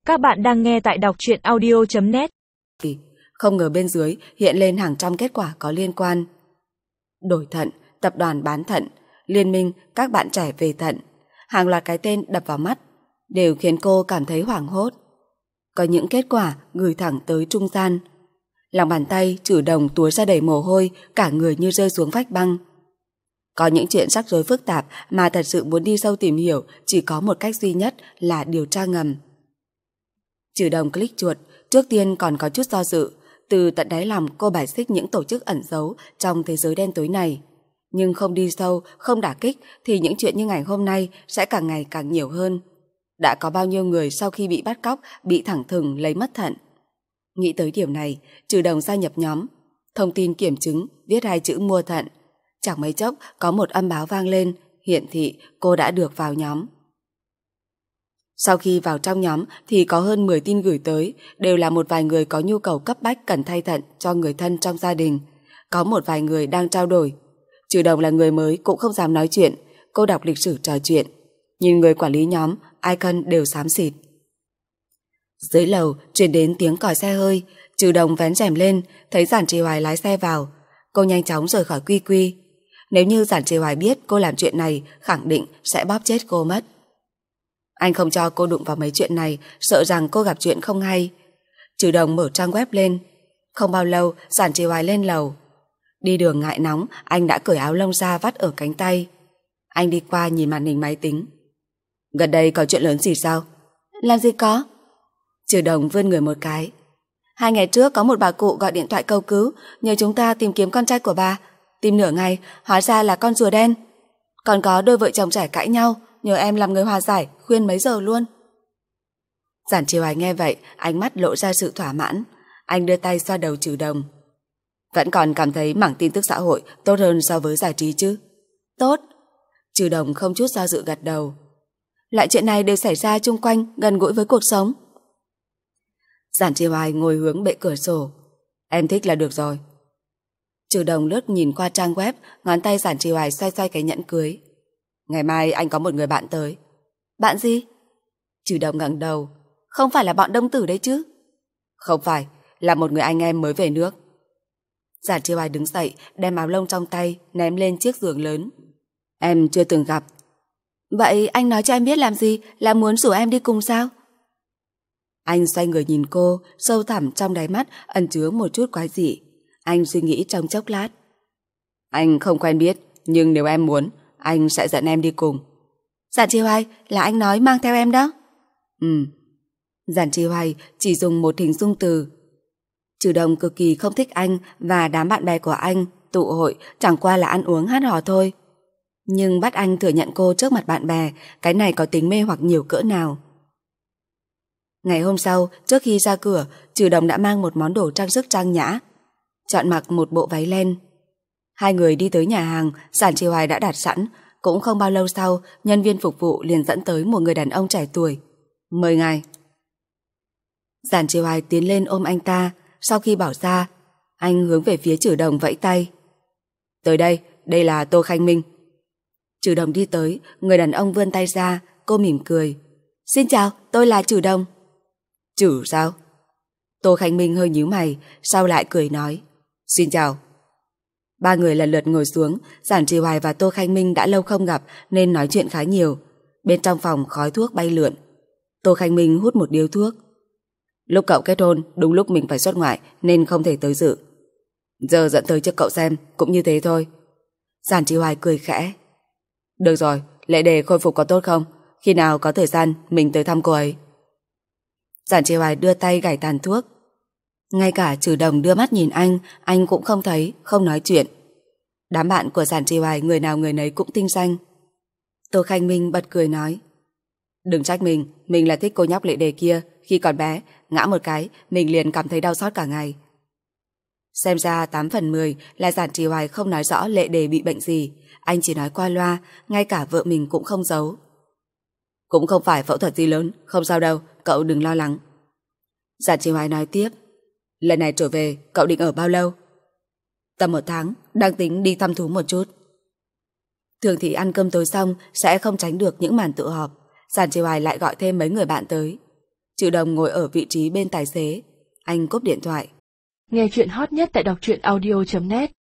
Các bạn đang nghe tại đọc truyện audio.net. Không ngờ bên dưới hiện lên hàng trăm kết quả có liên quan. Đổi thận, tập đoàn bán thận, liên minh các bạn trẻ về thận, hàng loạt cái tên đập vào mắt, đều khiến cô cảm thấy hoảng hốt. Có những kết quả gửi thẳng tới trung gian. Lòng bàn tay Trử Đồng túa ra đầy mồ hôi, cả người như rơi xuống vách băng. Có những chuyện rắc rối phức tạp mà thật sự muốn đi sâu tìm hiểu chỉ có một cách duy nhất là điều tra ngầm. Trử Đồng click chuột, trước tiên còn có chút do dự. Từ tận đáy lòng cô bài xích những tổ chức ẩn giấu trong thế giới đen tối này. Nhưng không đi sâu, không đả kích thì những chuyện như ngày hôm nay sẽ càng ngày càng nhiều hơn. Đã có bao nhiêu người sau khi bị bắt cóc bị thẳng thừng lấy mất thận. Nghĩ tới điểm này, Trử Đồng gia nhập nhóm. Thông tin kiểm chứng, viết 2 chữ mua thận. Chẳng mấy chốc có một âm báo vang lên, hiển thị cô đã được vào nhóm. Sau khi vào trong nhóm thì có hơn 10 tin gửi tới, đều là một vài người có nhu cầu cấp bách cần thay thận cho người thân trong gia đình. Có một vài người đang trao đổi. Trử Đồng là người mới cũng không dám nói chuyện, cô đọc lịch sử trò chuyện. Nhìn người quản lý nhóm, icon đều xám xịt. Dưới lầu truyền đến tiếng còi xe hơi, Trử Đồng vén rèm lên, thấy Giản Trì Hoài lái xe vào. Cô nhanh chóng rời khỏi Quy Quy. Nếu như Giản Trì Hoài biết cô làm chuyện này, khẳng định sẽ bóp chết cô mất. Anh không cho cô đụng vào mấy chuyện này, sợ rằng cô gặp chuyện không hay. Trử Đồng mở trang web lên. Không bao lâu, Giản Trì Hoài lên lầu. Đi đường ngại nóng, anh đã cởi áo lông ra vắt ở cánh tay. Anh đi qua nhìn màn hình máy tính. Gần đây có chuyện lớn gì sao? Làm gì có? Trử Đồng vươn người một cái. 2 ngày trước có một bà cụ gọi điện thoại cầu cứu, nhờ chúng ta tìm kiếm con trai của bà. Tìm nửa ngày, hóa ra là con rùa đen. Còn có đôi vợ chồng trẻ cãi nhau, nhờ em làm người hòa giải, khuyên mấy giờ luôn. Giản Trì Hoài nghe vậy, ánh mắt lộ ra sự thỏa mãn. Anh đưa tay xoa đầu Trử Đồng. Vẫn còn cảm thấy mảng tin tức xã hội tốt hơn so với giải trí chứ? Tốt. Trử Đồng không chút do dự gật đầu. Loại chuyện này đều xảy ra chung quanh, gần gũi với cuộc sống. Giản Trì Hoài ngồi hướng bệ cửa sổ. Em thích là được rồi. Trử Đồng lướt nhìn qua trang web, ngón tay Giản Trì Hoài xoay xoay cái nhẫn cưới. Ngày mai anh có một người bạn tới. Bạn gì? Trử Đồng ngẩng đầu. Không phải là bọn Đông Tử đấy chứ? Không phải, là một người anh em mới về nước. Giản Trì Hoài đứng dậy, đem áo lông trong tay ném lên chiếc giường lớn. Em chưa từng gặp. Vậy anh nói cho em biết làm gì, là muốn rủ em đi cùng sao? Anh xoay người nhìn cô, sâu thẳm trong đáy mắt ẩn chứa một chút quái dị. Anh suy nghĩ trong chốc lát. Anh không quen biết, nhưng nếu em muốn, anh sẽ dẫn em đi cùng. Giản Trì Hoài, là anh nói mang theo em đó? Giản Trì Hoài chỉ dùng một hình dung từ. Trử Đồng cực kỳ không thích anh và đám bạn bè của anh tụ hội chẳng qua là ăn uống hát hò thôi. Nhưng bắt anh thừa nhận cô trước mặt bạn bè, cái này có tính mê hoặc nhiều cỡ nào. Ngày hôm sau, trước khi ra cửa, Trử Đồng đã mang một món đồ trang sức trang nhã. Chọn mặc một bộ váy len. 2 người đi tới nhà hàng, Giản Trì Hoài đã đặt sẵn. Cũng không bao lâu sau, nhân viên phục vụ liền dẫn tới một người đàn ông trẻ tuổi. Mời ngài. Giản Trì Hoài tiến lên ôm anh ta. Sau khi bảo ra, anh hướng về phía Trử Đồng vẫy tay. Tới đây, đây là Tô Khanh Minh. Trử Đồng đi tới, người đàn ông vươn tay ra, cô mỉm cười. Xin chào, tôi là Trử Đồng. Trử sao? Tô Khanh Minh hơi nhíu mày, sau lại cười nói. Xin chào. 3 người lần lượt ngồi xuống. Giản Trì Hoài và Tô Khanh Minh đã lâu không gặp nên nói chuyện khá nhiều. Bên trong phòng khói thuốc bay lượn. Tô Khanh Minh hút một điếu thuốc. Lúc cậu kết hôn, đúng lúc mình phải xuất ngoại nên không thể tới dự. Giờ dẫn tới cho cậu xem, cũng như thế thôi. Giản Trì Hoài cười khẽ. Được rồi, Lệ Đề khôi phục có tốt không? Khi nào có thời gian mình tới thăm cô ấy. Giản Trì Hoài đưa tay gảy tàn thuốc. Ngay cả Trử Đồng đưa mắt nhìn anh cũng không thấy, không nói chuyện. Đám bạn của Giản Trì Hoài người nào người nấy cũng tinh danh. Tô Khanh Minh bật cười nói. Đừng trách mình là thích cô nhóc Lệ Đề kia. Khi còn bé, ngã một cái, mình liền cảm thấy đau xót cả ngày. Xem ra 8 phần 10 là Giản Trì Hoài không nói rõ Lệ Đề bị bệnh gì. Anh chỉ nói qua loa, ngay cả vợ mình cũng không giấu. Cũng không phải phẫu thuật gì lớn, không sao đâu, cậu đừng lo lắng. Giản Trì Hoài nói tiếp. Lần này trở về, cậu định ở bao lâu? Tầm 1 tháng, đang tính đi thăm thú một chút. Thường thì ăn cơm tối xong sẽ không tránh được những màn tụ họp. Giản Trì Hoài lại gọi thêm mấy người bạn tới. Trừ Đồng ngồi ở vị trí bên tài xế. Anh cúp điện thoại. Nghe chuyện hot nhất tại đọc truyện audio.net